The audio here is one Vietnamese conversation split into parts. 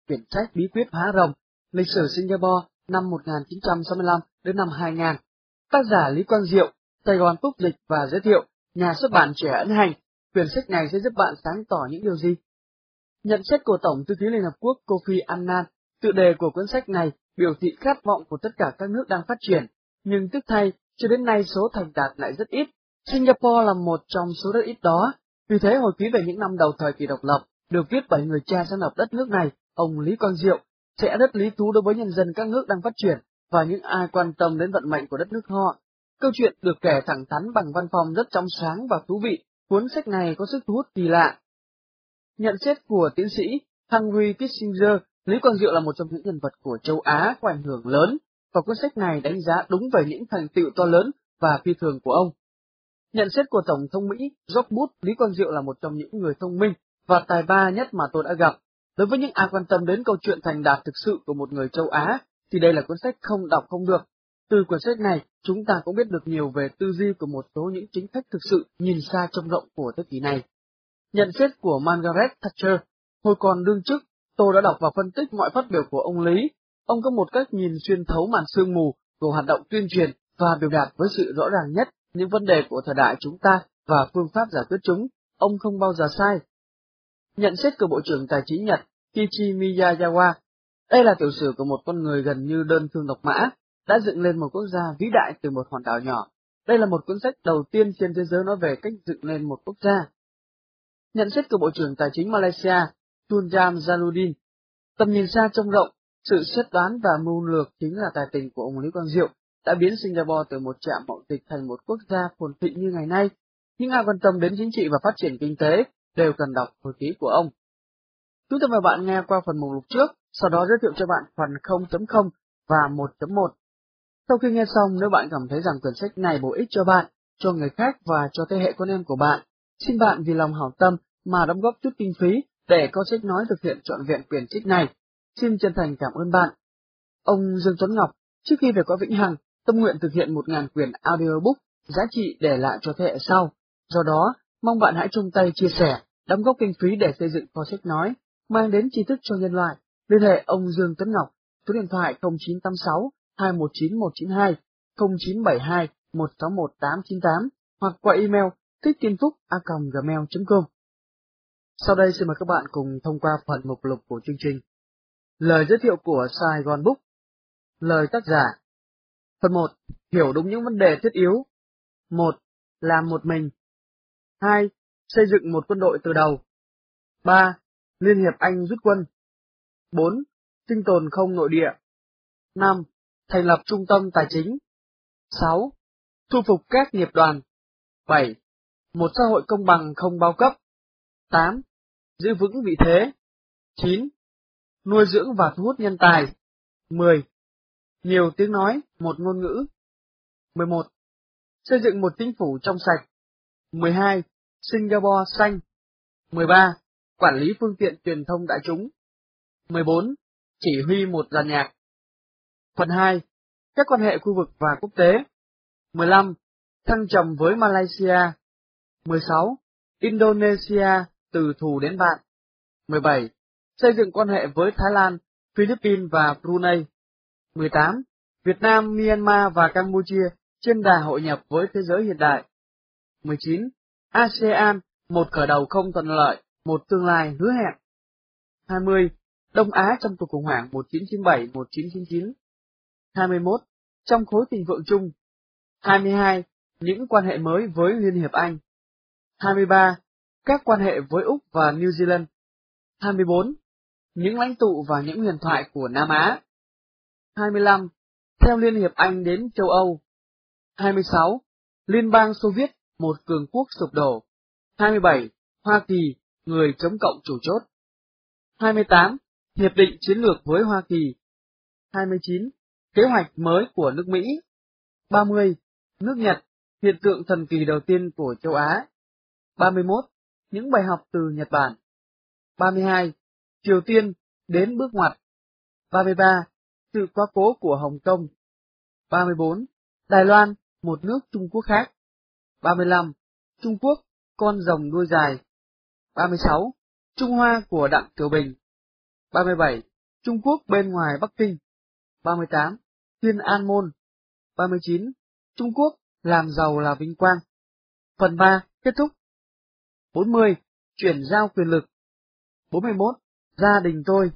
quyển sách Bí quyết phá rồng, lịch sử Singapore năm 1965 đến năm 2000. Tác giả Lý Quang Diệu, Sài Gòn túc dịch và giới thiệu, nhà xuất bản Trẻ Ấn Hành. Quyển sách này sẽ giúp bạn sáng tỏ những điều gì? Nhận xét của Tổng thư ký Liên Hợp Quốc Kofi Annan, tựa đề của cuốn sách này biểu thị khát vọng của tất cả các nước đang phát triển, nhưng tiếc thay, cho đến nay số thành đạt lại rất ít. Singapore là một trong số rất ít đó. Vì thế, hồi ký về những năm đầu thời kỳ độc lập, được viết bởi người cha sáng lập đất nước này, ông Lý Quang Diệu, sẽ rất lý thú đối với nhân dân các nước đang phát triển và những ai quan tâm đến vận mệnh của đất nước họ. Câu chuyện được kể thẳng thắn bằng văn phong rất trong sáng và thú vị. Cuốn sách này có sức thu hút kỳ lạ. Nhận xét của tiến sĩ Henry Kissinger, Lý Quang Diệu là một trong những nhân vật của châu Á có ảnh hưởng lớn, và cuốn sách này đánh giá đúng về những thành tựu to lớn và phi thường của ông. Nhận xét của Tổng thống Mỹ George Bush, Lý Quang Diệu là một trong những người thông minh và tài ba nhất mà tôi đã gặp. Đối với những ai quan tâm đến câu chuyện thành đạt thực sự của một người châu Á, thì đây là cuốn sách không đọc không được. Từ cuốn sách này, chúng ta cũng biết được nhiều về tư duy của một số những chính khách thực sự nhìn xa trông rộng của thế kỷ này. Nhận xét của Margaret Thatcher, hồi còn đương chức, tôi đã đọc và phân tích mọi phát biểu của ông Lý. Ông có một cách nhìn xuyên thấu màn sương mù của hoạt động tuyên truyền và biểu đạt với sự rõ ràng nhất những vấn đề của thời đại chúng ta và phương pháp giải quyết chúng. Ông không bao giờ sai. Nhận xét của Bộ trưởng Tài chính Nhật Kiichi Miyazawa, đây là tiểu sử của một con người gần như đơn thương độc mã, đã dựng lên một quốc gia vĩ đại từ một hòn đảo nhỏ. Đây là một cuốn sách đầu tiên trên thế giới nói về cách dựng lên một quốc gia. Nhận xét của Bộ trưởng Tài chính Malaysia Tun Jamaludin, tầm nhìn xa trông rộng, sự xét đoán và mưu lược chính là tài tình của ông Lý Quang Diệu, đã biến Singapore từ một trạm mậu dịch thành một quốc gia phồn thịnh như ngày nay. Những ai quan tâm đến chính trị và phát triển kinh tế đều cần đọc hồi ký của ông. Chúng tôi mời bạn nghe qua phần mục lục trước, sau đó giới thiệu cho bạn phần 0.0 và 1.1. Sau khi nghe xong, nếu bạn cảm thấy rằng quyển sách này bổ ích cho bạn, cho người khác và cho thế hệ con em của bạn, xin bạn vì lòng hảo tâm mà đóng góp chút kinh phí để Có Sách Nói thực hiện trọn vẹn quyển trích này. Xin chân thành cảm ơn bạn. Ông Dương Tuấn Ngọc, trước khi về cõi vĩnh hằng, tâm nguyện thực hiện 1.000 quyển audiobook giá trị để lại cho thế hệ sau. Do đó, mong bạn hãy chung tay chia sẻ, đóng góp kinh phí để xây dựng Có Sách Nói, mang đến tri thức cho nhân loại. Liên hệ ông Dương Tuấn Ngọc, số điện thoại 0986 219 192, 0972 161 898, hoặc qua email thích-tiên-phúc@gmail.com. Sau đây xin mời các bạn cùng thông qua phần mục lục của chương trình. Lời giới thiệu của Sài Gòn Book. Lời tác giả. Phần 1. Hiểu đúng những vấn đề thiết yếu. 1. Làm một mình. 2. Xây dựng một quân đội từ đầu. 3. Liên hiệp Anh rút quân. 4. Sinh tồn không nội địa. 5. Thành lập trung tâm tài chính. 6. Thu phục các nghiệp đoàn. 7. Một xã hội công bằng không bao cấp. 8. Giữ vững vị thế. 9. Nuôi dưỡng và thu hút nhân tài. 10. Nhiều tiếng nói, một ngôn ngữ. 11. Xây dựng một chính phủ trong sạch. 12. Singapore xanh. 13. Quản lý phương tiện truyền thông đại chúng. 14. Chỉ huy một dàn nhạc. Phần 2. Các quan hệ khu vực và quốc tế. 15. Thăng trầm với Malaysia. 16. Indonesia, từ thù đến bạn. 17. Xây dựng quan hệ với Thái Lan, Philippines và Brunei. 18. Việt Nam, Myanmar và Campuchia trên đà hội nhập với thế giới hiện đại. 19. ASEAN, một khởi đầu không thuận lợi, một tương lai hứa hẹn. 20. Đông Á trong cuộc khủng hoảng 1997-1999. 21. Trong khối thịnh vượng chung. 22. Những quan hệ mới với Liên hiệp Anh. 23. Các quan hệ với Úc và New Zealand. 24. Những lãnh tụ và những huyền thoại của Nam Á. 25. Theo Liên hiệp Anh đến châu Âu. 26. Liên bang Xô Viết, một cường quốc sụp đổ. 27. Hoa Kỳ, người chống cộng chủ chốt. 28. Hiệp định chiến lược với Hoa Kỳ. 29. Kế hoạch mới của nước Mỹ. 30. Nước Nhật, hiện tượng thần kỳ đầu tiên của châu Á. 31. Những bài học từ Nhật Bản. 32. Triều Tiên, đến bước ngoặt. 33. Sự quá cố của Hồng Kông. 34. Đài Loan, một nước Trung Quốc khác. 35. Trung Quốc, con rồng đuôi dài. 36. Trung Hoa của Đặng Tiểu Bình. 37. Trung Quốc bên ngoài Bắc Kinh. 38. Thiên An Môn. 39. Trung Quốc làm giàu là vinh quang. Phần 3 kết thúc. 40. Chuyển giao quyền lực. 41. Gia đình tôi.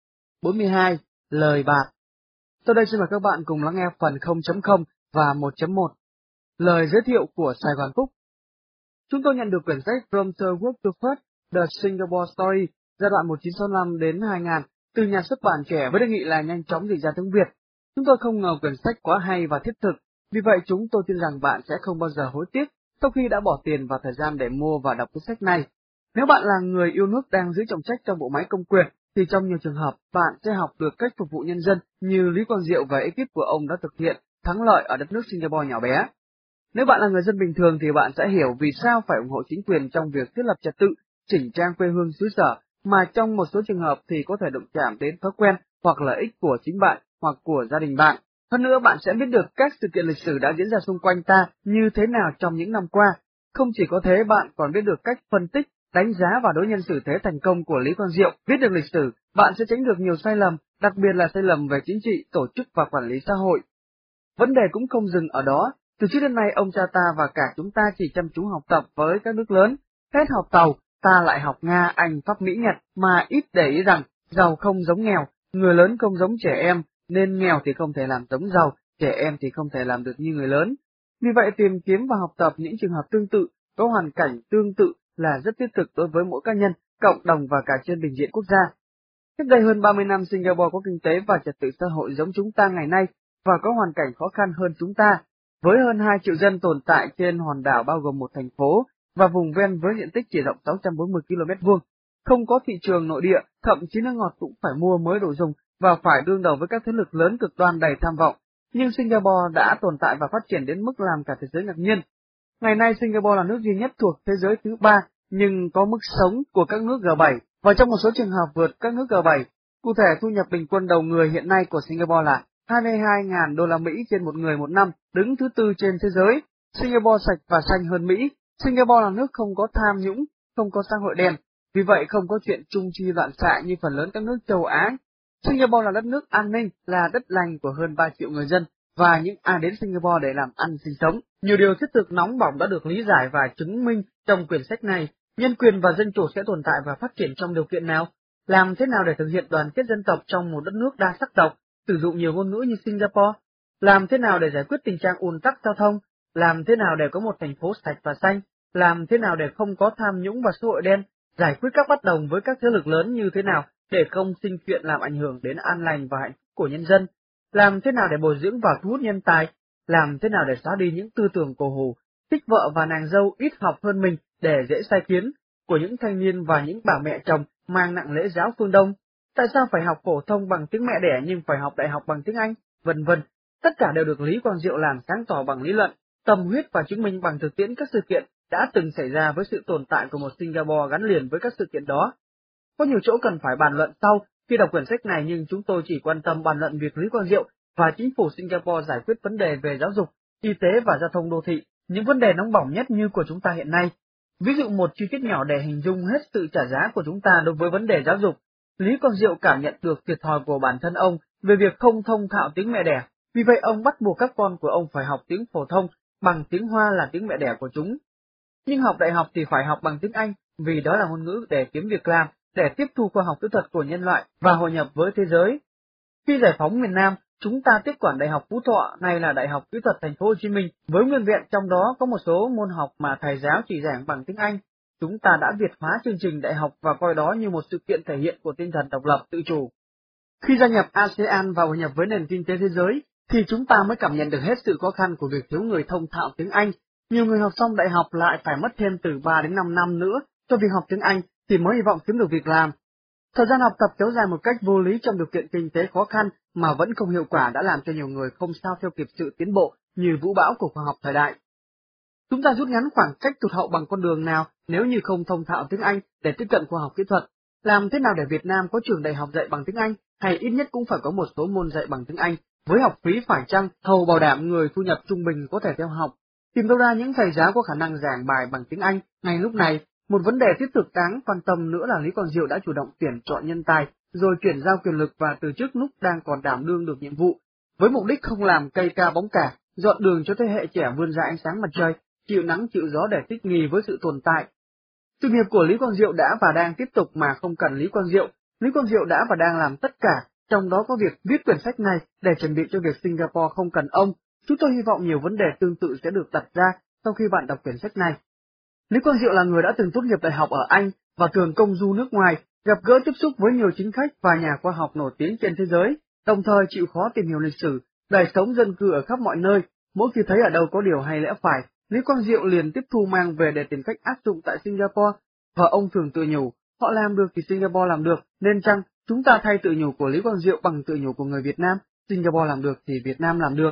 42. Lời bạt. Sau đây xin mời các bạn cùng lắng nghe phần 0.0 và 1.1. Lời giới thiệu của Sài Gòn Phúc. Chúng tôi nhận được quyển sách From the Work to First, The Singapore Story, giai đoạn 1965 đến 2000, từ nhà xuất bản Trẻ với đề nghị là nhanh chóng dịch ra tiếng Việt. Chúng tôi không ngờ quyển sách quá hay và thiết thực, vì vậy chúng tôi tin rằng bạn sẽ không bao giờ hối tiếc sau khi đã bỏ tiền và thời gian để mua và đọc cuốn sách này. Nếu bạn là người yêu nước đang giữ trọng trách trong bộ máy công quyền, thì trong nhiều trường hợp bạn sẽ học được cách phục vụ nhân dân như Lý Quang Diệu và ekip của ông đã thực hiện thắng lợi ở đất nước Singapore nhỏ bé. Nếu bạn là người dân bình thường thì bạn sẽ hiểu vì sao phải ủng hộ chính quyền trong việc thiết lập trật tự, chỉnh trang quê hương xứ sở, mà trong một số trường hợp thì có thể động chạm đến thói quen hoặc lợi ích của chính bạn hoặc của gia đình bạn. Hơn nữa bạn sẽ biết được các sự kiện lịch sử đã diễn ra xung quanh ta như thế nào trong những năm qua. Không chỉ có thế, bạn còn biết được cách phân tích, đánh giá và đối nhân xử thế thành công của Lý Quang Diệu. Biết được lịch sử, bạn sẽ tránh được nhiều sai lầm, đặc biệt là sai lầm về chính trị, tổ chức và quản lý xã hội. Vấn đề cũng không dừng ở đó. Từ trước đến nay ông cha ta và cả chúng ta chỉ chăm chú học tập với các nước lớn. Hết học Tàu, ta lại học Nga, Anh, Pháp, Mỹ, Nhật, mà ít để ý rằng giàu không giống nghèo, người lớn không giống trẻ em, nên nghèo thì không thể làm giống giàu, trẻ em thì không thể làm được như người lớn. Vì vậy tìm kiếm và học tập những trường hợp tương tự, có hoàn cảnh tương tự là rất thiết thực đối với mỗi cá nhân, cộng đồng và cả trên bình diện quốc gia. Cách đây hơn 30 năm Singapore có kinh tế và trật tự xã hội giống chúng ta ngày nay và có hoàn cảnh khó khăn hơn chúng ta. Với hơn 2 triệu dân tồn tại trên hòn đảo bao gồm một thành phố và vùng ven với diện tích chỉ rộng 640 km2, không có thị trường nội địa, thậm chí nước ngọt cũng phải mua mới đồ dùng và phải đương đầu với các thế lực lớn cực đoan đầy tham vọng. Nhưng Singapore đã tồn tại và phát triển đến mức làm cả thế giới ngạc nhiên. Ngày nay Singapore là nước duy nhất thuộc thế giới thứ 3 nhưng có mức sống của các nước G7 và trong một số trường hợp vượt các nước G7. Cụ thể thu nhập bình quân đầu người hiện nay của Singapore là 22.000 đô la Mỹ trên một người một năm, đứng thứ 4 trên thế giới. Singapore sạch và xanh hơn Mỹ. Singapore là nước không có tham nhũng, không có xã hội đen, vì vậy không có chuyện trung chi loạn xạ như phần lớn các nước châu Á. Singapore là đất nước an ninh, là đất lành của hơn 3 triệu người dân và những ai đến Singapore để làm ăn sinh sống. Nhiều điều thiết thực nóng bỏng đã được lý giải và chứng minh trong quyển sách này. Nhân quyền và dân chủ sẽ tồn tại và phát triển trong điều kiện nào? Làm thế nào để thực hiện đoàn kết dân tộc trong một đất nước đa sắc tộc, sử dụng nhiều ngôn ngữ như Singapore? Làm thế nào để giải quyết tình trạng ùn tắc giao thông? Làm thế nào để có một thành phố sạch và xanh? Làm thế nào để không có tham nhũng và xã hội đen? Giải quyết các bất đồng với các thế lực lớn như thế nào để không sinh chuyện làm ảnh hưởng đến an lành và hạnh phúc của nhân dân? Làm thế nào để bồi dưỡng và thu hút nhân tài? Làm thế nào để xóa đi những tư tưởng cổ hủ, thích vợ và nàng dâu ít học hơn mình để dễ sai khiến của những thanh niên và những bà mẹ chồng mang nặng lễ giáo phương Đông? Tại sao phải học phổ thông bằng tiếng mẹ đẻ nhưng phải học đại học bằng tiếng Anh? Vân vân. Tất cả đều được Lý Quang Diệu làm sáng tỏ bằng lý luận, tâm huyết và chứng minh bằng thực tiễn các sự kiện đã từng xảy ra với sự tồn tại của một Singapore gắn liền với các sự kiện đó. Có nhiều chỗ cần phải bàn luận sau khi đọc quyển sách này, nhưng chúng tôi chỉ quan tâm bàn luận việc Lý Quang Diệu và chính phủ Singapore giải quyết vấn đề về giáo dục, y tế và giao thông đô thị, những vấn đề nóng bỏng nhất như của chúng ta hiện nay. Ví dụ một chi tiết nhỏ để hình dung hết sự trả giá của chúng ta đối với vấn đề giáo dục. Lý Quang Diệu cảm nhận được thiệt thòi của bản thân ông về việc không thông thạo tiếng mẹ đẻ, vì vậy ông bắt buộc các con của ông phải học tiếng phổ thông bằng tiếng Hoa là tiếng mẹ đẻ của chúng. Nhưng học đại học thì phải học bằng tiếng Anh, vì đó là ngôn ngữ để kiếm việc làm, để tiếp thu khoa học kỹ thuật của nhân loại và hội nhập với thế giới. Khi giải phóng miền Nam, chúng ta tiếp quản Đại học Phú Thọ, nay là Đại học Kỹ thuật Thành phố Hồ Chí Minh, với nguyên vẹn trong đó có một số môn học mà thầy giáo chỉ giảng bằng tiếng Anh. Chúng ta đã Việt hóa chương trình đại học và coi đó như một sự kiện thể hiện của tinh thần độc lập tự chủ. Khi gia nhập ASEAN và hội nhập với nền kinh tế thế giới, thì chúng ta mới cảm nhận được hết sự khó khăn của việc thiếu người thông thạo tiếng Anh. Nhiều người học xong đại học lại phải mất thêm từ 3 đến 5 năm nữa cho việc học tiếng Anh thì mới hy vọng kiếm được việc làm. Thời gian học tập kéo dài một cách vô lý trong điều kiện kinh tế khó khăn mà vẫn không hiệu quả đã làm cho nhiều người không sao theo kịp sự tiến bộ như vũ bão của khoa học thời đại. Chúng ta rút ngắn khoảng cách tụt hậu bằng con đường nào nếu như không thông thạo tiếng Anh để tiếp cận khoa học kỹ thuật? Làm thế nào để Việt Nam có trường đại học dạy bằng tiếng Anh, hay ít nhất cũng phải có một số môn dạy bằng tiếng Anh, với học phí phải chăng thầu bảo đảm người thu nhập trung bình có thể theo học? Tìm đâu ra những thầy giáo có khả năng giảng bài bằng tiếng Anh ngay lúc này? Một vấn đề thiết thực đáng quan tâm nữa là Lý Quang Diệu đã chủ động tuyển chọn nhân tài rồi chuyển giao quyền lực và từ chức lúc đang còn đảm đương được nhiệm vụ, với mục đích không làm cây ca bóng cả, dọn đường cho thế hệ trẻ vươn ra ánh sáng mặt trời, chịu nắng chịu gió để thích nghi với sự tồn tại. Sự nghiệp của Lý Quang Diệu đã và đang tiếp tục mà không cần Lý Quang Diệu. Lý Quang Diệu đã và đang làm tất cả, trong đó có việc viết quyển sách này để chuẩn bị cho việc Singapore không cần ông. Chúng tôi hy vọng nhiều vấn đề tương tự sẽ được đặt ra sau khi bạn đọc quyển sách này. Lý Quang Diệu là người đã từng tốt nghiệp đại học ở Anh và thường công du nước ngoài, gặp gỡ tiếp xúc với nhiều chính khách và nhà khoa học nổi tiếng trên thế giới, đồng thời chịu khó tìm hiểu lịch sử, đời sống dân cư ở khắp mọi nơi. Mỗi khi thấy ở đâu có điều hay lẽ phải, Lý Quang Diệu liền tiếp thu mang về để tìm cách áp dụng tại Singapore, và ông thường tự nhủ, họ làm được thì Singapore làm được, nên chăng chúng ta thay tự nhủ của Lý Quang Diệu bằng tự nhủ của người Việt Nam, Singapore làm được thì Việt Nam làm được.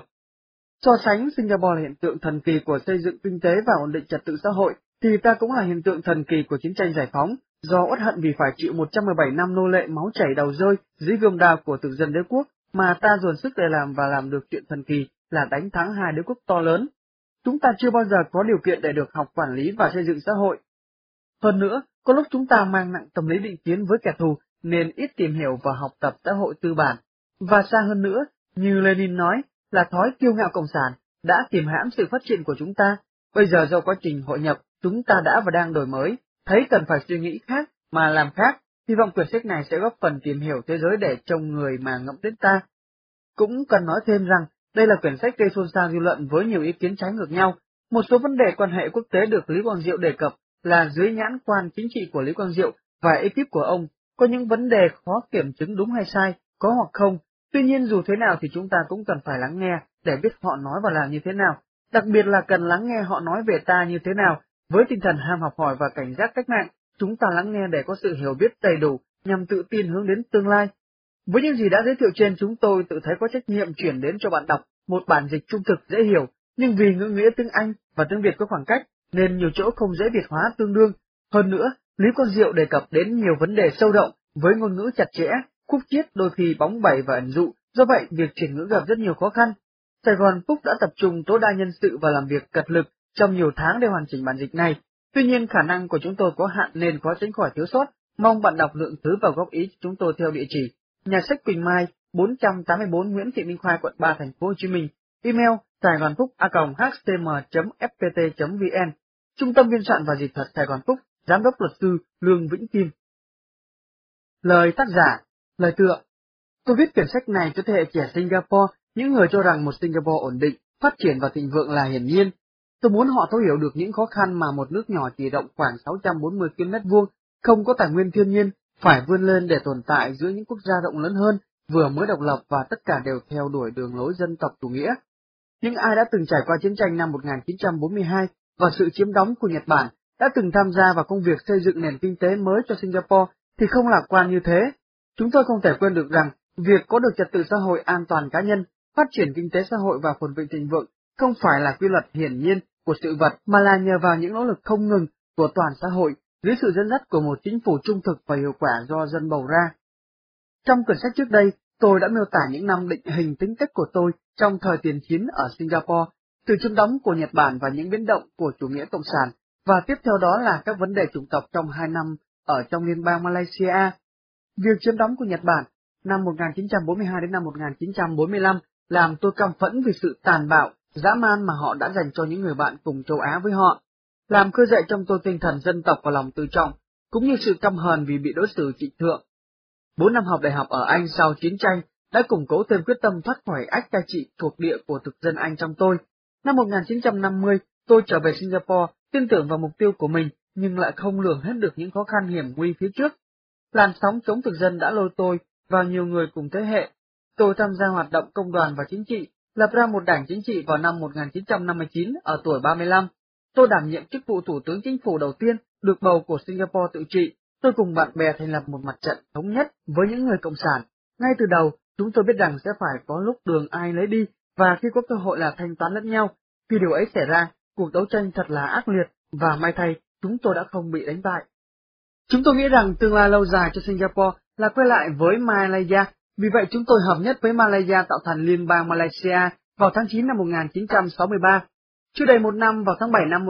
So sánh Singapore là hiện tượng thần kỳ của xây dựng kinh tế và ổn định trật tự xã hội, thì ta cũng là hiện tượng thần kỳ của chiến tranh giải phóng, do uất hận vì phải chịu 117 năm nô lệ máu chảy đầu rơi dưới gươm đao của thực dân đế quốc, mà ta dồn sức để làm và làm được chuyện thần kỳ là đánh thắng hai đế quốc to lớn. Chúng ta chưa bao giờ có điều kiện để được học quản lý và xây dựng xã hội. Hơn nữa, có lúc chúng ta mang nặng tâm lý định kiến với kẻ thù nên ít tìm hiểu và học tập xã hội tư bản. Và xa hơn nữa, như Lenin nói, là thói kiêu ngạo cộng sản đã kìm hãm sự phát triển của chúng ta. Bây giờ do quá trình hội nhập, chúng ta đã và đang đổi mới, thấy cần phải suy nghĩ khác mà làm khác. Hy vọng quyển sách này sẽ góp phần tìm hiểu thế giới để trông người mà ngẫm đến ta. Cũng cần nói thêm rằng, đây là quyển sách gây xôn xao dư luận với nhiều ý kiến trái ngược nhau. Một số vấn đề quan hệ quốc tế được Lý Quang Diệu đề cập là dưới nhãn quan chính trị của Lý Quang Diệu và ekip của ông, có những vấn đề khó kiểm chứng đúng hay sai, có hoặc không. Tuy nhiên dù thế nào thì chúng ta cũng cần phải lắng nghe để biết họ nói và làm như thế nào, đặc biệt là cần lắng nghe họ nói về ta như thế nào. Với tinh thần ham học hỏi và cảnh giác cách mạng, chúng ta lắng nghe để có sự hiểu biết đầy đủ nhằm tự tin hướng đến tương lai. Với những gì đã giới thiệu trên, chúng tôi tự thấy có trách nhiệm chuyển đến cho bạn đọc một bản dịch trung thực dễ hiểu, nhưng vì ngữ nghĩa tiếng Anh và tiếng Việt có khoảng cách, nên nhiều chỗ không dễ Việt hóa tương đương. Hơn nữa, Lý Quang Diệu đề cập đến nhiều vấn đề sâu rộng với ngôn ngữ chặt chẽ, khúc chiết đôi khi bóng bẩy và ẩn dụ, do vậy việc chuyển ngữ gặp rất nhiều khó khăn. Sài Gòn Book đã tập trung tối đa nhân sự và làm việc cật lực trong nhiều tháng để hoàn chỉnh bản dịch này. Tuy nhiên khả năng của chúng tôi có hạn nên khó tránh khỏi thiếu sót. Mong bạn đọc lượng thứ và góp ý cho chúng tôi theo địa chỉ Nhà sách Quỳnh Mai, 484 Nguyễn Thị Minh Khai, quận 3, thành phố Hồ Chí Minh. Email saigonbook@htm.fpt.vn. Trung tâm biên soạn và dịch thuật Sài Gòn Book, Giám đốc luật sư Lương Vĩnh Kim. Lời tác giả, lời tựa. Tôi viết quyển sách này cho thế hệ trẻ Singapore, những người cho rằng một Singapore ổn định, phát triển và thịnh vượng là hiển nhiên. Tôi muốn họ thấu hiểu được những khó khăn mà một nước nhỏ chỉ rộng khoảng 640 km2, không có tài nguyên thiên nhiên, phải vươn lên để tồn tại giữa những quốc gia rộng lớn hơn, vừa mới độc lập và tất cả đều theo đuổi đường lối dân tộc chủ nghĩa. Những ai đã từng trải qua chiến tranh năm 1942 và sự chiếm đóng của Nhật Bản, đã từng tham gia vào công việc xây dựng nền kinh tế mới cho Singapore, thì không lạc quan như thế. Chúng tôi không thể quên được rằng, việc có được trật tự xã hội an toàn cá nhân, phát triển kinh tế xã hội và phồn vinh thịnh vượng không phải là quy luật hiển nhiên của sự vật, mà là nhờ vào những nỗ lực không ngừng của toàn xã hội dưới sự dẫn dắt của một chính phủ trung thực và hiệu quả do dân bầu ra. Trong quyển sách trước đây, tôi đã miêu tả những năm định hình tính cách của tôi trong thời tiền chiến ở Singapore, từ chiếm đóng của Nhật Bản và những biến động của chủ nghĩa cộng sản, và tiếp theo đó là các vấn đề chủng tộc trong 2 năm ở trong liên bang Malaysia. Việc chiếm đóng của Nhật Bản năm 1942 đến năm 1945 làm tôi căm phẫn vì sự tàn bạo, dã man mà họ đã dành cho những người bạn cùng châu Á với họ, làm khơi dậy trong tôi tinh thần dân tộc và lòng tự trọng, cũng như sự căm hờn vì bị đối xử trịnh thượng. 4 năm học đại học ở Anh sau chiến tranh đã củng cố thêm quyết tâm thoát khỏi ách cai trị thuộc địa của thực dân Anh trong tôi. Năm 1950, tôi trở về Singapore, tin tưởng vào mục tiêu của mình, nhưng lại không lường hết được những khó khăn hiểm nguy phía trước. Làn sóng chống thực dân đã lôi tôi vào nhiều người cùng thế hệ. Tôi tham gia hoạt động công đoàn và chính trị, lập ra một đảng chính trị vào năm 1959 ở tuổi 35. Tôi đảm nhiệm chức vụ Thủ tướng Chính phủ đầu tiên được bầu của Singapore tự trị. Tôi cùng bạn bè thành lập một mặt trận thống nhất với những người cộng sản. Ngay từ đầu, chúng tôi biết rằng sẽ phải có lúc đường ai nấy đi, và khi có cơ hội là thanh toán lẫn nhau. Khi điều ấy xảy ra, cuộc đấu tranh thật là ác liệt, và may thay, chúng tôi đã không bị đánh bại. Chúng tôi nghĩ rằng tương lai lâu dài cho Singapore là quay lại với Malaysia, vì vậy chúng tôi hợp nhất với Malaysia tạo thành Liên bang Malaysia vào tháng 9 năm 1963. Chưa đầy một năm, vào tháng 7 năm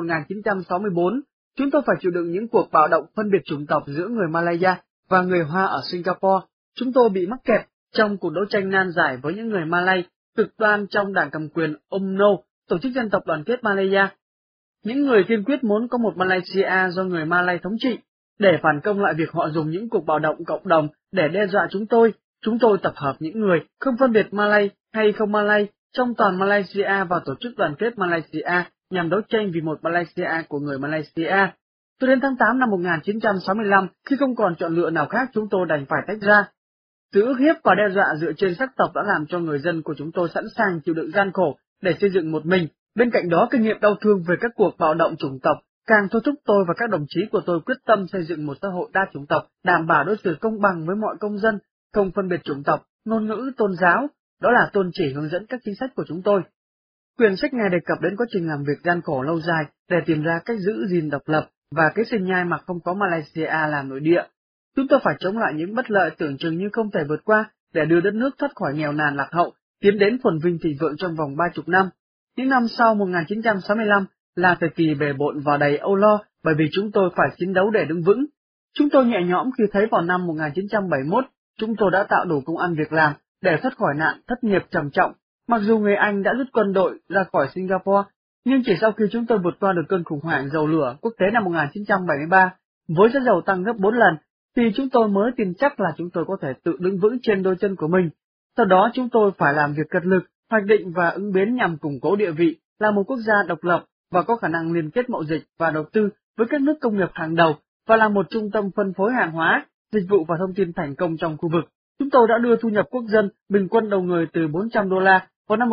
1964, chúng tôi phải chịu đựng những cuộc bạo động phân biệt chủng tộc giữa người Malaysia và người Hoa ở Singapore. chúng tôi bị mắc kẹt trong cuộc đấu tranh nan giải với những người Malay cực đoan trong đảng cầm quyền UMNO, tổ chức dân tộc đoàn kết Malaya. Những người kiên quyết muốn có một Malaysia do người Malay thống trị. Để phản công lại việc họ dùng những cuộc bạo động cộng đồng để đe dọa chúng tôi tập hợp những người không phân biệt Malay hay không Malay trong toàn Malaysia vào tổ chức đoàn kết Malaysia nhằm đấu tranh vì một Malaysia của người Malaysia. Cho đến tháng 8 năm 1965, khi không còn chọn lựa nào khác, chúng tôi đành phải tách ra. Sự ức hiếp và đe dọa dựa trên sắc tộc đã làm cho người dân của chúng tôi sẵn sàng chịu đựng gian khổ để xây dựng một mình. Bên cạnh đó, kinh nghiệm đau thương về các cuộc bạo động chủng tộc càng thôi thúc tôi và các đồng chí của tôi quyết tâm xây dựng một xã hội đa chủng tộc, đảm bảo đối xử công bằng với mọi công dân, không phân biệt chủng tộc, ngôn ngữ, tôn giáo. Đó là tôn chỉ hướng dẫn các chính sách của chúng tôi. Quyển sách này đề cập đến quá trình làm việc gian khổ lâu dài để tìm ra cách giữ gìn độc lập và cái sinh nhai mà không có Malaysia làm nội địa. Chúng tôi phải chống lại những bất lợi tưởng chừng như không thể vượt qua để đưa đất nước thoát khỏi nghèo nàn lạc hậu, tiến đến phồn vinh thịnh vượng trong vòng 30 năm. Những năm sau 1965 là thời kỳ bề bộn và đầy âu lo bởi vì chúng tôi phải chiến đấu để đứng vững. Chúng tôi nhẹ nhõm khi thấy vào năm 1971 chúng tôi đã tạo đủ công ăn việc làm để thoát khỏi nạn thất nghiệp trầm trọng. Mặc dù người Anh đã rút quân đội ra khỏi Singapore, nhưng chỉ sau khi chúng tôi vượt qua được cơn khủng hoảng dầu lửa quốc tế năm 1973, với giá dầu tăng gấp 4 lần, thì chúng tôi mới tin chắc là chúng tôi có thể tự đứng vững trên đôi chân của mình. Sau đó chúng tôi phải làm việc cật lực, hoạch định và ứng biến nhằm củng cố địa vị là một quốc gia độc lập và có khả năng liên kết mậu dịch và đầu tư với các nước công nghiệp hàng đầu và là một trung tâm phân phối hàng hóa, dịch vụ và thông tin thành công trong khu vực. Chúng tôi đã đưa thu nhập quốc dân bình quân đầu người từ 400 đô la vào năm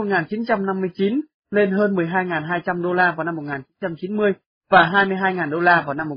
1959 lên hơn 12.200 đô la vào năm 1990 và 22.000 đô la vào năm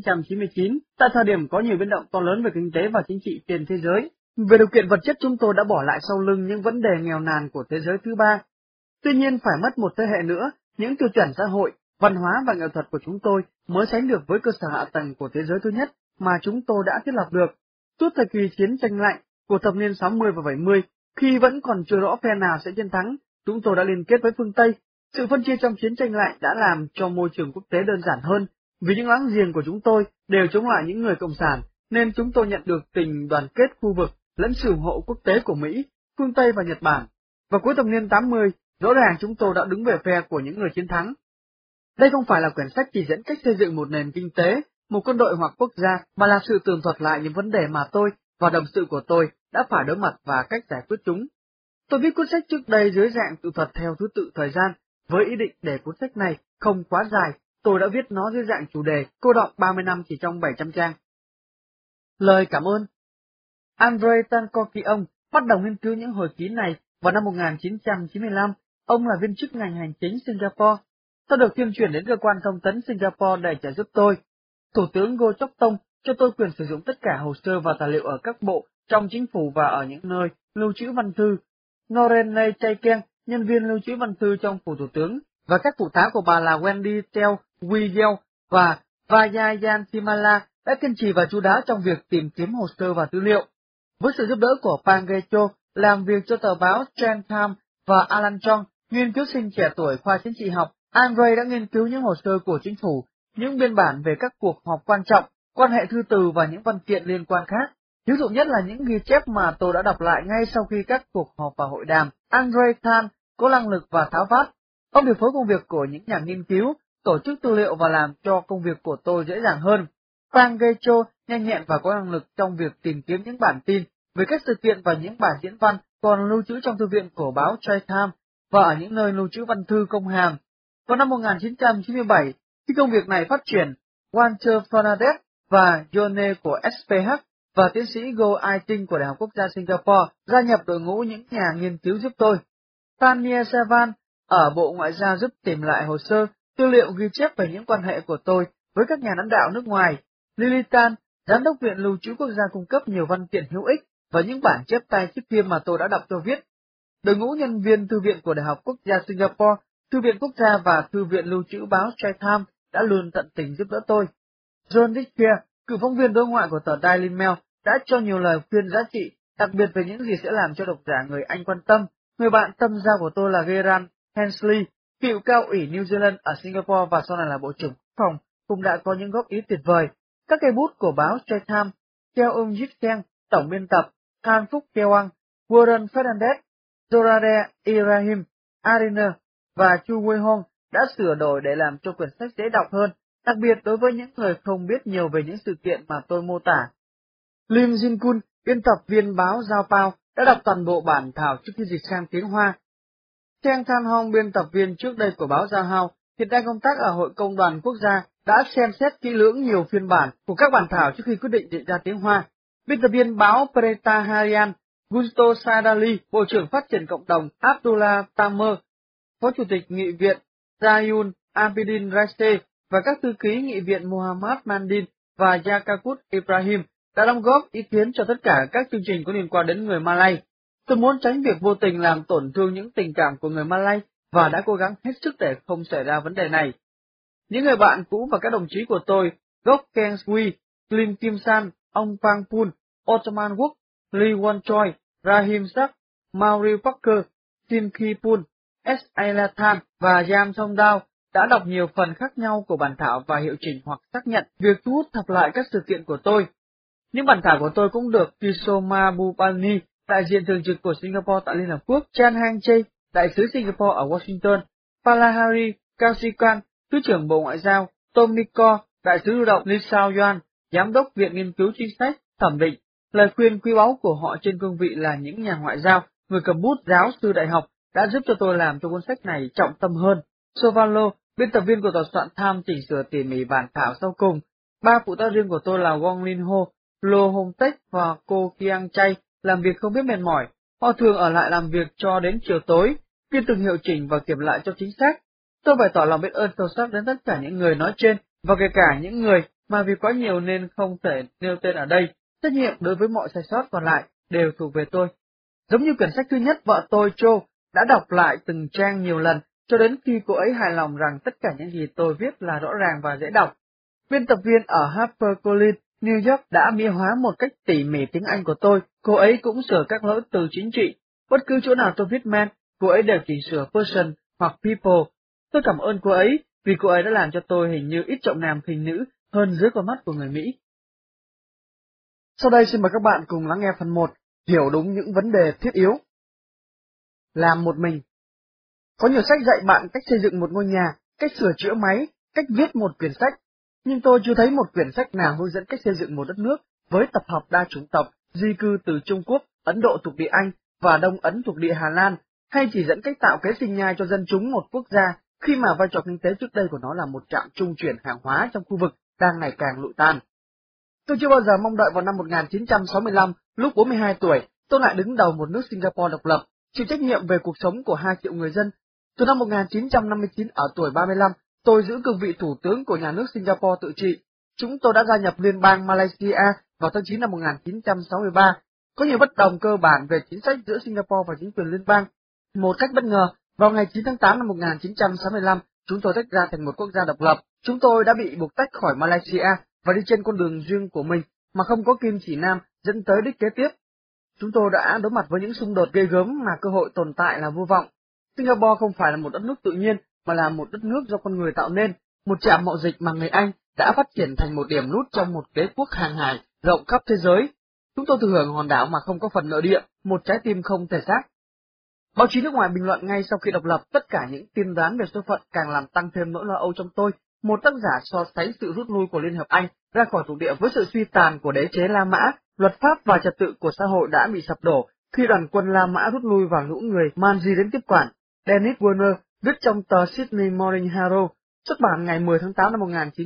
1999, tại thời điểm có nhiều biến động to lớn về kinh tế và chính trị trên thế giới. Về điều kiện vật chất, chúng tôi đã bỏ lại sau lưng những vấn đề nghèo nàn của thế giới thứ ba. Tuy nhiên phải mất một thế hệ nữa, những tiêu chuẩn xã hội, văn hóa và nghệ thuật của chúng tôi mới sánh được với cơ sở hạ tầng của thế giới thứ nhất mà chúng tôi đã thiết lập được. Suốt thời kỳ chiến tranh lạnh của thập niên 60 và 70, khi vẫn còn chưa rõ phe nào sẽ chiến thắng, chúng tôi đã liên kết với phương Tây. Sự phân chia trong chiến tranh lạnh đã làm cho môi trường quốc tế đơn giản hơn, vì những láng giềng của chúng tôi đều chống lại những người cộng sản, nên chúng tôi nhận được tình đoàn kết khu vực lẫn sự ủng hộ quốc tế của Mỹ, phương Tây và Nhật Bản. Vào cuối thập niên 80, rõ ràng chúng tôi đã đứng về phe của những người chiến thắng. Đây không phải là quyển sách chỉ dẫn cách xây dựng một nền kinh tế, một quân đội hoặc quốc gia, mà là sự tường thuật lại những vấn đề mà tôi và đồng sự của tôi đã phải đối mặt và cách giải quyết chúng. Tôi viết cuốn sách trước đây dưới dạng tự thuật theo thứ tự thời gian, với ý định để cuốn sách này không quá dài, tôi đã viết nó dưới dạng chủ đề cô đọng 30 năm chỉ trong 700 trang. Lời cảm ơn. Andrei Tankokiong bắt đầu nghiên cứu những hồi ký này vào năm 1995, ông là viên chức ngành hành chính Singapore. Tôi được tuyên chuyển đến cơ quan thông tấn Singapore để trợ giúp tôi. Thủ tướng Goh Chok Tong cho tôi quyền sử dụng tất cả hồ sơ và tài liệu ở các bộ, trong chính phủ và ở những nơi lưu trữ văn thư. Norene Chaikeng, nhân viên lưu trữ văn thư trong phủ thủ tướng, và các phụ tá của bà là Wendy Teo Wiyeo và Vayayan Thimala đã kiên trì và chu đáo trong việc tìm kiếm hồ sơ và tư liệu. Với sự giúp đỡ của Pang Gecho, làm việc cho tờ báo Trend Time, và Alan Chong, nghiên cứu sinh trẻ tuổi khoa chính trị học, Andre đã nghiên cứu những hồ sơ của chính phủ, những biên bản về các cuộc họp quan trọng, quan hệ thư từ và những văn kiện liên quan khác. Hữu dụng nhất là những ghi chép mà tôi đã đọc lại ngay sau khi các cuộc họp và hội đàm. Andre Tan có năng lực và tháo vát. Ông điều phối công việc của những nhà nghiên cứu, tổ chức tư liệu và làm cho công việc của tôi dễ dàng hơn. Pang Gecho nhanh nhẹn và có năng lực trong việc tìm kiếm những bản tin về các sự kiện và những bản diễn văn còn lưu trữ trong thư viện của báo Chai Time và ở những nơi lưu trữ văn thư công hàm. Vào năm 1997, khi công việc này phát triển, Walter Fernandez và Yone của SPH và tiến sĩ Go Ai-Ting của Đại học Quốc gia Singapore gia nhập đội ngũ những nhà nghiên cứu giúp tôi. Tanya Savan ở Bộ Ngoại giao giúp tìm lại hồ sơ, tư liệu ghi chép về những quan hệ của tôi với các nhà lãnh đạo nước ngoài. Lily Tan, Giám đốc Viện Lưu trữ Quốc gia cung cấp nhiều văn kiện hữu ích và những bản chép tay trước kia mà tôi đã đọc cho viết. Đội ngũ nhân viên Thư viện của Đại học Quốc gia Singapore, Thư viện Quốc gia và Thư viện Lưu trữ báo Chai Time đã luôn tận tình giúp đỡ tôi. John Dickier, cựu phóng viên đối ngoại của tờ Daily Mail, đã cho nhiều lời khuyên giá trị, đặc biệt về những gì sẽ làm cho độc giả người Anh quan tâm. Người bạn tâm giao của tôi là Gerard Hensley, cựu cao ủy New Zealand ở Singapore và sau này là Bộ trưởng Quốc phòng, cũng đã có những góp ý tuyệt vời. Các cây bút của báo Chai Time, theo ông Jit Keng, tổng biên tập, Khan Phúc Kewang, Warren Fernandez, Zorade Ibrahim, Arina và Chu Wei Hong đã sửa đổi để làm cho quyển sách dễ đọc hơn, đặc biệt đối với những người không biết nhiều về những sự kiện mà tôi mô tả. Lim Jin-kun, biên tập viên báo Giao Pao, đã đọc toàn bộ bản thảo trước khi dịch sang tiếng Hoa. Cheng Than Hong, biên tập viên trước đây của báo Giao Hao, hiện đang công tác ở Hội Công đoàn Quốc gia, đã xem xét kỹ lưỡng nhiều phiên bản của các bản thảo trước khi quyết định dịch ra tiếng Hoa. Biên tập viên báo Preta Harian, Gusto Sadali, Bộ trưởng Phát triển Cộng đồng Abdullah Tamer, Phó Chủ tịch Nghị viện Zayun Abidin Raise và các thư ký Nghị viện Muhammad Mandin và Yakakut Ibrahim đã đóng góp ý kiến cho tất cả các chương trình có liên quan đến người Malay. Tôi muốn tránh việc vô tình làm tổn thương những tình cảm của người Malay và đã cố gắng hết sức để không xảy ra vấn đề này. Những người bạn cũ và các đồng chí của tôi, Gok Keng Sui, Lim Kim San, Ong Pang Pun, Ottoman Wook, Lee Won Choi, Rahim Sak, Maurice Parker, Tim Ki Pun, S. Ailathan và Yam Song Dao đã đọc nhiều phần khác nhau của bản thảo và hiệu chỉnh hoặc xác nhận việc thu hút thập lại các sự kiện của tôi. Những bản thảo của tôi cũng được Kisoma Bupani, đại diện thường trực của Singapore tại Liên Hợp Quốc, Chan Hang Chey, đại sứ Singapore ở Washington, Palahari Kausikan, Thứ trưởng Bộ Ngoại giao, Tommy Ko, đại sứ lưu động Lee Sao Yuan, giám đốc Viện Nghiên cứu Chính sách, thẩm định. Lời khuyên quý báu của họ trên cương vị là những nhà ngoại giao, người cầm bút, giáo sư đại học, đã giúp cho tôi làm cho cuốn sách này trọng tâm hơn. Sovalo, biên tập viên của tòa soạn Tham, chỉnh sửa tỉ mỉ bản thảo sau cùng. Ba phụ tá riêng của tôi là Wong Lin Ho, Lo Hong Tek và Ko Kiang Chay làm việc không biết mệt mỏi. Họ thường ở lại làm việc cho đến chiều tối, liên tục hiệu chỉnh và kiểm lại cho chính xác. Tôi bày tỏ lòng biết ơn sâu sắc đến tất cả những người nói trên, và kể cả những người mà vì quá nhiều nên không thể nêu tên ở đây. Trách nhiệm đối với mọi sai sót còn lại đều thuộc về tôi. Giống như quyển sách thứ nhất, vợ tôi, Jo, đã đọc lại từng trang nhiều lần, cho đến khi cô ấy hài lòng rằng tất cả những gì tôi viết là rõ ràng và dễ đọc. Biên tập viên ở HarperCollins, New York đã mỹ hóa một cách tỉ mỉ tiếng Anh của tôi, cô ấy cũng sửa các lỗi từ chính trị. Bất cứ chỗ nào tôi viết man, cô ấy đều chỉnh sửa person hoặc people. Tôi cảm ơn cô ấy, vì cô ấy đã làm cho tôi hình như ít trọng nam khinh nữ hơn dưới con mắt của người Mỹ. Sau đây xin mời các bạn cùng lắng nghe phần 1, hiểu đúng những vấn đề thiết yếu. Làm một mình. Có nhiều sách dạy bạn cách xây dựng một ngôi nhà, cách sửa chữa máy, cách viết một quyển sách, nhưng tôi chưa thấy một quyển sách nào hướng dẫn cách xây dựng một đất nước với tập hợp đa chủng tộc, di cư từ Trung Quốc, Ấn Độ thuộc địa Anh và Đông Ấn thuộc địa Hà Lan, hay chỉ dẫn cách tạo kế sinh nhai cho dân chúng một quốc gia khi mà vai trò kinh tế trước đây của nó là một trạm trung chuyển hàng hóa trong khu vực đang ngày càng lụi tàn. Tôi chưa bao giờ mong đợi vào năm 1965, lúc 42 tuổi, tôi lại đứng đầu một nước Singapore độc lập, chịu trách nhiệm về cuộc sống của 2 triệu người dân. Từ năm 1959 ở tuổi 35, tôi giữ cương vị thủ tướng của nhà nước Singapore tự trị. Chúng tôi đã gia nhập Liên bang Malaysia vào tháng 9 năm 1963. Có nhiều bất đồng cơ bản về chính sách giữa Singapore và chính quyền liên bang. Một cách bất ngờ, vào ngày 9 tháng 8 năm 1965, chúng tôi tách ra thành một quốc gia độc lập. Chúng tôi đã bị buộc tách khỏi Malaysia và đi trên con đường riêng của mình mà không có kim chỉ nam dẫn tới đích kế tiếp. Chúng tôi đã đối mặt với những xung đột ghê gớm mà cơ hội tồn tại là vô vọng. Singapore không phải là một đất nước tự nhiên mà là một đất nước do con người tạo nên, một trạm mậu dịch mà người Anh đã phát triển thành một điểm nút trong một đế quốc hàng hải rộng khắp thế giới. Chúng tôi thừa hưởng hòn đảo mà không có phần nội địa, một trái tim không thể xác. Báo chí nước ngoài bình luận ngay sau khi độc lập, tất cả những tiên đoán về số phận càng làm tăng thêm nỗi lo âu trong tôi. Một tác giả so sánh sự rút lui của Liên hợp Anh ra khỏi thuộc địa với sự suy tàn của đế chế La Mã, luật pháp và trật tự của xã hội đã bị sập đổ khi đoàn quân La Mã rút lui và lũ người Manji đến tiếp quản. Dennis Warner viết trong tờ Sydney Morning Herald, xuất bản ngày 10 tháng 8 năm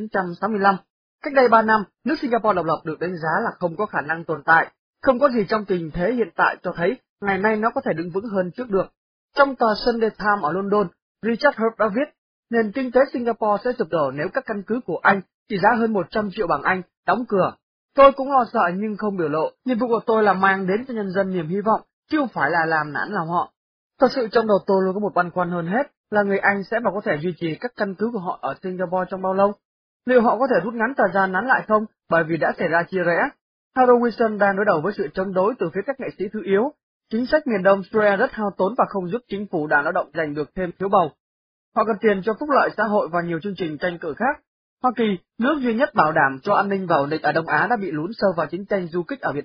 1965. Cách đây 3 năm, nước Singapore độc lập được đánh giá là không có khả năng tồn tại. Không có gì trong tình thế hiện tại cho thấy ngày nay nó có thể đứng vững hơn trước được. Trong tờ Sunday Times ở London, Richard Hurd đã viết, nền kinh tế Singapore sẽ sụp đổ nếu các căn cứ của Anh trị giá hơn 100 triệu bảng Anh đóng cửa. Tôi cũng lo sợ nhưng không biểu lộ. Nhiệm vụ của tôi là mang đến cho nhân dân niềm hy vọng, chứ không phải là làm nản lòng họ. Thật sự trong đầu tôi luôn có một băn khoăn hơn hết là người Anh sẽ mà có thể duy trì các căn cứ của họ ở Singapore trong bao lâu? Liệu họ có thể rút ngắn thời gian nắn lại không, bởi vì đã xảy ra chia rẽ? Harold Wilson đang đối đầu với sự chống đối từ phía các nghệ sĩ thứ yếu. Chính sách miền Đông Australia rất hao tốn và không giúp chính phủ đảng lao động giành được thêm phiếu bầu. Họ cần tiền cho phúc lợi xã hội và nhiều chương trình tranh cử khác. Hoa Kỳ, nước duy nhất bảo đảm cho an ninh và ổn định ở Đông Á, đã bị lún sâu vào chiến tranh du kích ở Việt Nam.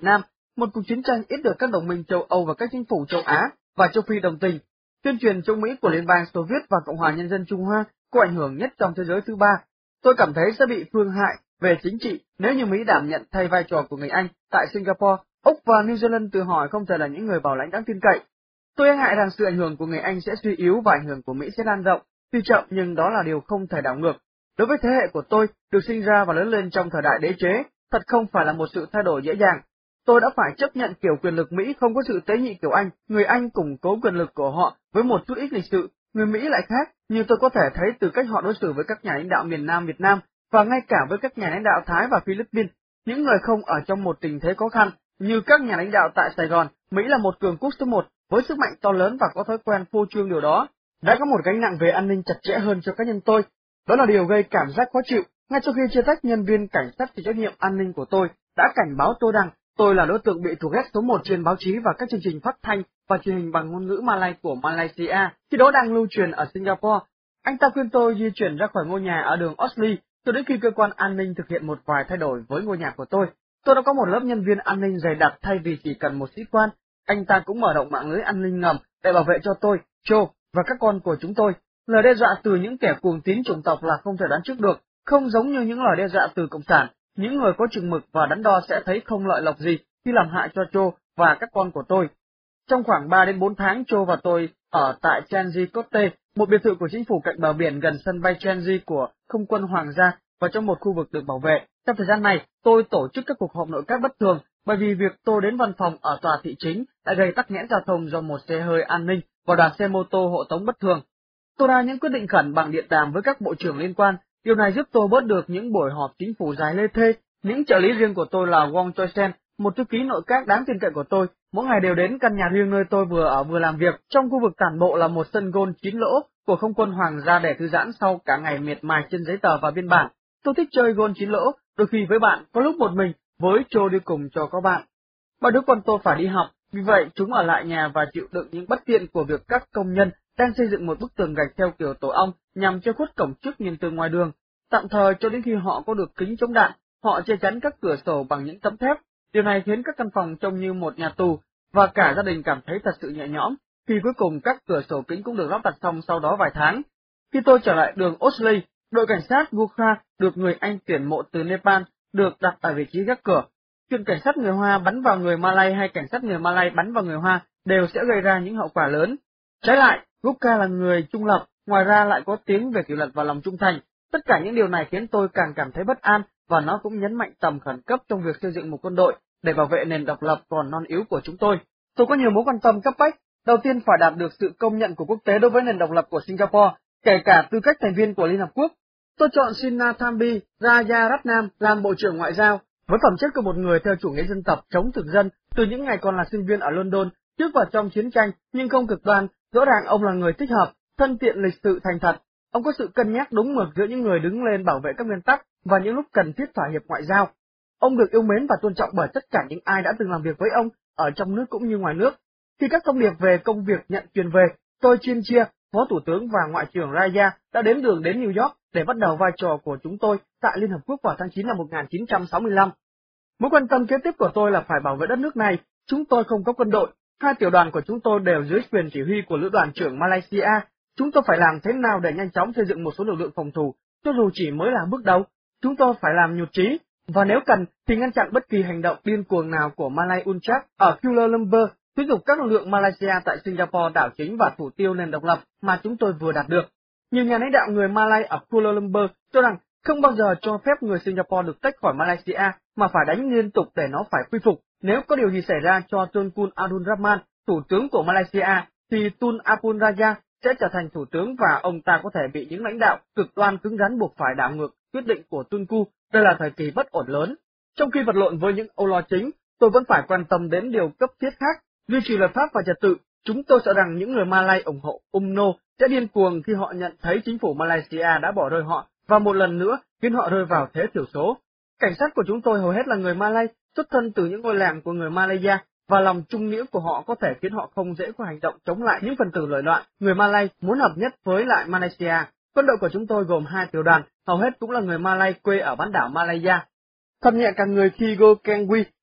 một cuộc chiến tranh ít được các đồng minh châu Âu và các chính phủ châu Á và châu Phi đồng tình. Tuyên truyền chống Mỹ của Liên bang Xô Viết và Cộng hòa Nhân dân Trung Hoa có ảnh hưởng nhất trong thế giới thứ ba. Tôi cảm thấy sẽ bị phương hại về chính trị nếu như Mỹ đảm nhận thay vai trò của người Anh tại Singapore. Úc và New Zealand tự hỏi không thể là những người bảo lãnh đáng tin cậy. Tôi e ngại rằng sự ảnh hưởng của người Anh sẽ suy yếu và ảnh hưởng của Mỹ sẽ lan rộng, tuy chậm nhưng đó là điều không thể đảo ngược. Đối với thế hệ của tôi, được sinh ra và lớn lên trong thời đại đế chế, thật không phải là một sự thay đổi dễ dàng. Tôi đã phải chấp nhận kiểu quyền lực Mỹ không có sự tế nhị kiểu Anh, người Anh củng cố quyền lực của họ với một chút ít lịch sự, người Mỹ lại khác, như tôi có thể thấy từ cách họ đối xử với các nhà lãnh đạo miền Nam Việt Nam và ngay cả với các nhà lãnh đạo Thái và Philippines, những người không ở trong một tình thế khó khăn, như các nhà lãnh đạo tại Sài Gòn. Mỹ là một cường quốc số 1 với sức mạnh to lớn và có thói quen phô trương điều đó, đã có một gánh nặng về an ninh chặt chẽ hơn cho cá nhân tôi. Đó là điều gây cảm giác khó chịu. Ngay sau khi chia tách nhân viên cảnh sát chịu trách nhiệm an ninh của tôi đã cảnh báo tôi rằng tôi là đối tượng bị thù ghét số 1 trên báo chí và các chương trình phát thanh và truyền hình bằng ngôn ngữ Malay của Malaysia, khi đó đang lưu truyền ở Singapore. Anh ta khuyên tôi di chuyển ra khỏi ngôi nhà ở đường Oxley cho đến khi cơ quan an ninh thực hiện một vài thay đổi với ngôi nhà của tôi. Tôi đã có một lớp nhân viên an ninh dày đặc thay vì chỉ cần một sĩ quan. Anh ta cũng mở rộng mạng lưới an ninh ngầm để bảo vệ cho tôi, Joe và các con của chúng tôi. Lời đe dọa từ những kẻ cuồng tín chủng tộc là không thể đoán trước được, không giống như những lời đe dọa từ cộng sản. Những người có chừng mực và đắn đo sẽ thấy không lợi lộc gì khi làm hại cho Joe và các con của tôi. Trong khoảng 3 đến 4 tháng, Joe và tôi ở tại Changi Cote, một biệt thự của chính phủ cạnh bờ biển gần sân bay Changi của Không quân Hoàng gia và trong một khu vực được bảo vệ. Trong thời gian này, tôi tổ chức các cuộc họp nội các bất thường, bởi vì việc tôi đến văn phòng ở tòa thị chính đã gây tắc nghẽn giao thông do một xe hơi an ninh và đoàn xe mô tô hộ tống bất thường. Tôi ra những quyết định khẩn bằng điện đàm với các bộ trưởng liên quan. Điều này giúp tôi bớt được những buổi họp chính phủ dài lê thê. Những trợ lý riêng của tôi là Wong Choi Sen, một thư ký nội các đáng tin cậy của tôi, mỗi ngày đều đến căn nhà riêng nơi tôi vừa ở vừa làm việc. Trong khu vực tản bộ là một sân golf 9 lỗ của Không quân Hoàng gia để thư giãn sau cả ngày miệt mài trên giấy tờ và biên bản. Tôi thích chơi golf 9 lỗ, đôi khi với bạn, có lúc một mình, với Joe đi cùng cho có bạn. Ba đứa con tôi phải đi học, vì vậy chúng ở lại nhà và chịu đựng những bất tiện của việc các công nhân đang xây dựng một bức tường gạch theo kiểu tổ ong nhằm che khuất cổng trước nhìn từ ngoài đường. Tạm thời cho đến khi họ có được kính chống đạn, họ che chắn các cửa sổ bằng những tấm thép. Điều này khiến các căn phòng trông như một nhà tù, và cả gia đình cảm thấy thật sự nhẹ nhõm khi cuối cùng các cửa sổ kính cũng được lắp đặt xong sau đó vài tháng. Khi tôi trở lại đường Oxley, đội cảnh sát Gurkha được người Anh tuyển mộ từ Nepal được đặt ở vị trí gác cửa. Chuyện cảnh sát người Hoa bắn vào người Malay hay cảnh sát người Malay bắn vào người Hoa đều sẽ gây ra những hậu quả lớn. Trái lại, Gurkha là người trung lập, ngoài ra lại có tiếng về kỷ luật và lòng trung thành. Tất cả những điều này khiến tôi càng cảm thấy bất an, và nó cũng nhấn mạnh tầm khẩn cấp trong việc xây dựng một quân đội để bảo vệ nền độc lập còn non yếu của chúng tôi. Tôi có nhiều mối quan tâm cấp bách. Đầu tiên phải đạt được sự công nhận của quốc tế đối với nền độc lập của Singapore, kể cả tư cách thành viên của Liên Hợp Quốc. Tôi chọn Sinnathamby Rajaratnam làm Bộ trưởng Ngoại giao, với phẩm chất của một người theo chủ nghĩa dân tộc chống thực dân từ những ngày còn là sinh viên ở London, trước và trong chiến tranh, nhưng không cực đoan. Rõ ràng ông là người thích hợp, thân thiện, lịch sự, thành thật. Ông có sự cân nhắc đúng mực giữa những người đứng lên bảo vệ các nguyên tắc và những lúc cần thiết thỏa hiệp ngoại giao. Ông được yêu mến và tôn trọng bởi tất cả những ai đã từng làm việc với ông, ở trong nước cũng như ngoài nước. Khi các thông điệp về công việc nhận truyền về, tôi chia, Phó Thủ tướng và Ngoại trưởng Raya đã đến đường đến New York để bắt đầu vai trò của chúng tôi tại Liên Hợp Quốc vào tháng 9 năm 1965. Mối quan tâm kế tiếp của tôi là phải bảo vệ đất nước này. Chúng tôi không có quân đội, 2 tiểu đoàn của chúng tôi đều dưới quyền chỉ huy của Lữ đoàn trưởng Malaysia. Chúng tôi phải làm thế nào để nhanh chóng xây dựng một số lực lượng phòng thủ, cho dù chỉ mới là bước đầu. Chúng tôi phải làm nhụt chí, và nếu cần thì ngăn chặn bất kỳ hành động điên cuồng nào của Malay Unchak ở Kuala Lumpur, thuyết phục các lực lượng Malaysia tại Singapore đảo chính và thủ tiêu nền độc lập mà chúng tôi vừa đạt được. Nhiều nhà lãnh đạo người Malay ở Kuala Lumpur cho rằng không bao giờ cho phép người Singapore được tách khỏi Malaysia, mà phải đánh liên tục để nó phải quy phục. Nếu có điều gì xảy ra cho Tunku Abdul Rahman, thủ tướng của Malaysia, thì Tun Apun Raja sẽ trở thành thủ tướng và ông ta có thể bị những lãnh đạo cực đoan cứng rắn buộc phải đảo ngược quyết định của Tunku. Đây là thời kỳ bất ổn lớn. Trong khi vật lộn với những âu lo chính, tôi vẫn phải quan tâm đến điều cấp thiết khác, duy trì luật pháp và trật tự. Chúng tôi sợ rằng những người Malay ủng hộ UMNO sẽ điên cuồng khi họ nhận thấy chính phủ Malaysia đã bỏ rơi họ và một lần nữa khiến họ rơi vào thế thiểu số. Cảnh sát của chúng tôi hầu hết là người Malay, xuất thân từ những ngôi làng của người Malaya, và lòng trung nghĩa của họ có thể khiến họ không dễ có hành động chống lại những phần tử lợi loạn. Người Malay muốn hợp nhất với lại Malaysia. Quân đội của chúng tôi gồm 2 tiểu đoàn, hầu hết cũng là người Malay quê ở bán đảo Malaya. Thật nhẹ cả người khi Go Kengwi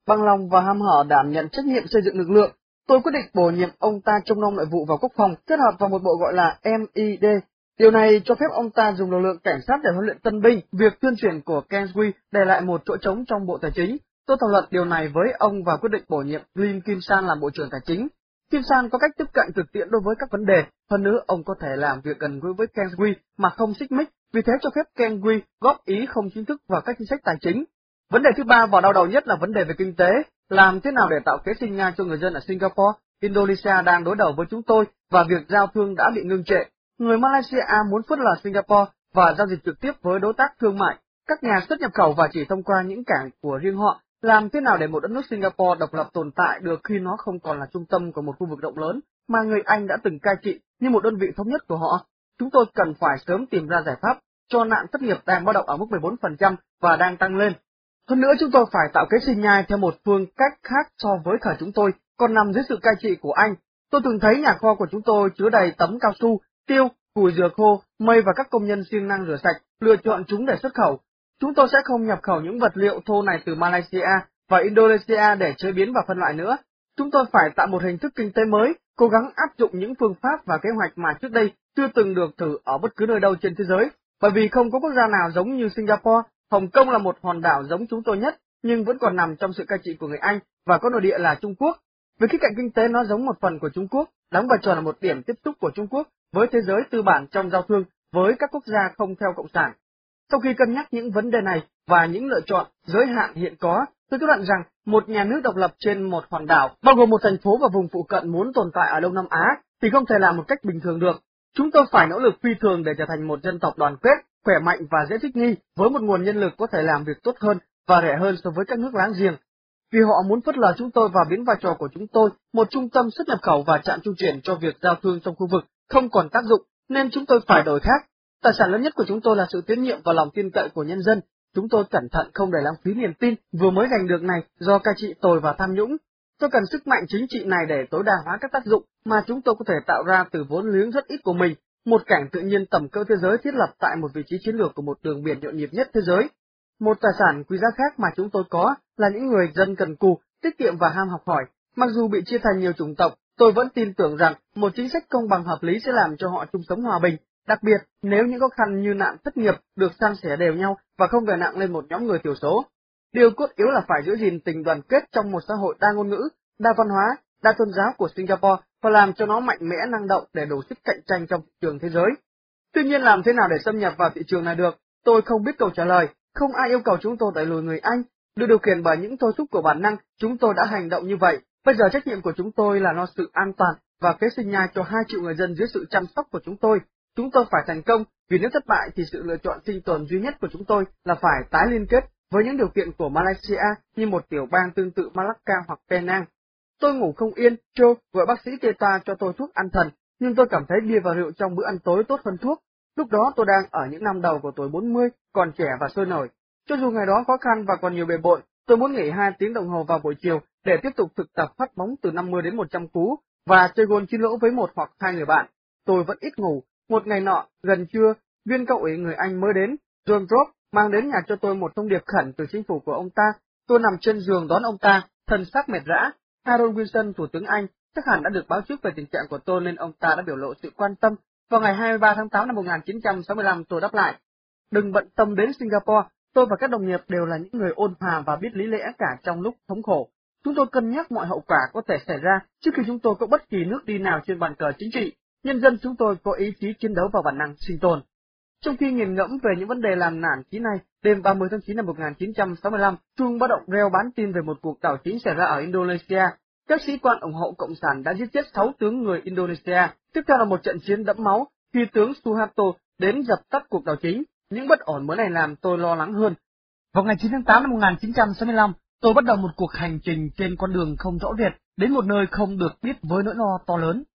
bằng lòng và ham hở đảm nhận trách nhiệm xây dựng lực lượng. Tôi quyết định bổ nhiệm ông ta trông nom nội vụ và quốc phòng, kết hợp vào một bộ gọi là MID. Điều này cho phép ông ta dùng lực lượng cảnh sát để huấn luyện tân binh. Việc tuyên truyền của Kensui để lại một chỗ trống trong Bộ Tài chính. Tôi thảo luận điều này với ông và quyết định bổ nhiệm Lim Kim San làm Bộ trưởng Tài chính. Kim San có cách tiếp cận thực tiễn đối với các vấn đề, hơn nữa ông có thể làm việc gần gũi với Kensui mà không xích mích, vì thế cho phép Kensui góp ý không chính thức vào các chính sách tài chính. Vấn đề thứ ba và đau đầu nhất là vấn đề về kinh tế. Làm thế nào để tạo kế sinh nhai cho người dân ở Singapore? Indonesia đang đối đầu với chúng tôi và việc giao thương đã bị ngưng trệ. Người Malaysia muốn phớt lờ Singapore và giao dịch trực tiếp với đối tác thương mại, các nhà xuất nhập khẩu và chỉ thông qua những cảng của riêng họ. Làm thế nào để một đất nước Singapore độc lập tồn tại được khi nó không còn là trung tâm của một khu vực rộng lớn mà người Anh đã từng cai trị như một đơn vị thống nhất của họ? Chúng tôi cần phải sớm tìm ra giải pháp cho nạn thất nghiệp đang báo động ở mức 14% và đang tăng lên. Hơn nữa chúng tôi phải tạo kế sinh nhai theo một phương cách khác so với thời chúng tôi còn nằm dưới sự cai trị của Anh. Tôi từng thấy nhà kho của chúng tôi chứa đầy tấm cao su, tiêu, củi dừa khô, mây và các công nhân siêng năng rửa sạch, lựa chọn chúng để xuất khẩu. Chúng tôi sẽ không nhập khẩu những vật liệu thô này từ Malaysia và Indonesia để chế biến và phân loại nữa. Chúng tôi phải tạo một hình thức kinh tế mới, cố gắng áp dụng những phương pháp và kế hoạch mà trước đây chưa từng được thử ở bất cứ nơi đâu trên thế giới, bởi vì không có quốc gia nào giống như Singapore. Hồng Kông là một hòn đảo giống chúng tôi nhất, nhưng vẫn còn nằm trong sự cai trị của người Anh và có nội địa là Trung Quốc. Về khía cạnh kinh tế nó giống một phần của Trung Quốc, đóng vai trò là một điểm tiếp xúc của Trung Quốc với thế giới tư bản trong giao thương với các quốc gia không theo cộng sản. Sau khi cân nhắc những vấn đề này và những lựa chọn giới hạn hiện có, tôi kết luận rằng một nhà nước độc lập trên một hòn đảo, bao gồm một thành phố và vùng phụ cận muốn tồn tại ở Đông Nam Á, thì không thể làm một cách bình thường được. Chúng tôi phải nỗ lực phi thường để trở thành một dân tộc đoàn kết, khỏe mạnh và dễ thích nghi, với một nguồn nhân lực có thể làm việc tốt hơn và rẻ hơn so với các nước láng giềng. Vì họ muốn phớt lờ chúng tôi và biến vai trò của chúng tôi, một trung tâm xuất nhập khẩu và trạm trung chuyển cho việc giao thương trong khu vực, không còn tác dụng, nên chúng tôi phải đổi khác. Tài sản lớn nhất của chúng tôi là sự tín nhiệm và lòng tin cậy của nhân dân. Chúng tôi cẩn thận không để lãng phí niềm tin vừa mới giành được này do cai trị tồi và tham nhũng. Tôi cần sức mạnh chính trị này để tối đa hóa các tác dụng mà chúng tôi có thể tạo ra từ vốn liếng rất ít của mình. Một cảng tự nhiên tầm cỡ thế giới thiết lập tại một vị trí chiến lược của một đường biển nhộn nhịp nhất thế giới. Một tài sản quý giá khác mà chúng tôi có là những người dân cần cù, tiết kiệm và ham học hỏi. Mặc dù bị chia thành nhiều chủng tộc, tôi vẫn tin tưởng rằng một chính sách công bằng hợp lý sẽ làm cho họ chung sống hòa bình. Đặc biệt, nếu những khó khăn như nạn thất nghiệp được san sẻ đều nhau và không đè nặng lên một nhóm người thiểu số. Điều cốt yếu là phải giữ gìn tình đoàn kết trong một xã hội đa ngôn ngữ, đa văn hóa, đa tôn giáo của Singapore và làm cho nó mạnh mẽ năng động để đủ sức cạnh tranh trong thị trường thế giới. Tuy nhiên làm thế nào để xâm nhập vào thị trường này được, tôi không biết câu trả lời. Không ai yêu cầu chúng tôi đẩy lùi người Anh. Được điều khiển bởi những thôi thúc của bản năng, chúng tôi đã hành động như vậy. Bây giờ trách nhiệm của chúng tôi là lo sự an toàn và kế sinh nhai cho 2 triệu người dân dưới sự chăm sóc của chúng tôi. Chúng tôi phải thành công, vì nếu thất bại thì sự lựa chọn sinh tồn duy nhất của chúng tôi là phải tái liên kết với những điều kiện của Malaysia như một tiểu bang tương tự Malacca hoặc Penang. Tôi ngủ không yên, Joe gọi bác sĩ Teta cho tôi thuốc an thần, nhưng tôi cảm thấy bia và rượu trong bữa ăn tối tốt hơn thuốc. Lúc đó tôi đang ở những năm đầu của tuổi 40, còn trẻ và sôi nổi. Cho dù ngày đó khó khăn và còn nhiều bề bộn, tôi muốn nghỉ 2 tiếng đồng hồ vào buổi chiều để tiếp tục thực tập phát bóng từ 50 đến 100 cú và chơi gôn chín lỗ với 1 hoặc 2 người bạn. Tôi vẫn ít ngủ. Một ngày nọ, gần trưa, viên cao ủy người Anh mới đến, John Robb, mang đến nhà cho tôi một thông điệp khẩn từ chính phủ của ông ta. Tôi nằm trên giường đón ông ta, thân xác mệt rã. Harold Wilson, Thủ tướng Anh, chắc hẳn đã được báo trước về tình trạng của tôi nên ông ta đã biểu lộ sự quan tâm. Vào ngày 23 tháng 8 năm 1965 tôi đáp lại: đừng bận tâm đến Singapore, tôi và các đồng nghiệp đều là những người ôn hòa và biết lý lẽ cả trong lúc thống khổ. Chúng tôi cân nhắc mọi hậu quả có thể xảy ra trước khi chúng tôi có bất kỳ nước đi nào trên bàn cờ chính trị. Nhân dân chúng tôi có ý chí chiến đấu và bản năng sinh tồn. Trong khi nghiền ngẫm về những vấn đề làm nản chí này, đêm 30 tháng 9 năm 1965, chuông báo động reo bán tin về một cuộc đảo chính xảy ra ở Indonesia. Các sĩ quan ủng hộ Cộng sản đã giết chết 6 tướng người Indonesia. Tiếp theo là một trận chiến đẫm máu khi tướng Suharto đến dập tắt cuộc đảo chính. Những bất ổn mới này làm tôi lo lắng hơn. Vào ngày 9 tháng 8 năm 1965, tôi bắt đầu một cuộc hành trình trên con đường không rõ rệt, đến một nơi không được biết với nỗi lo to lớn.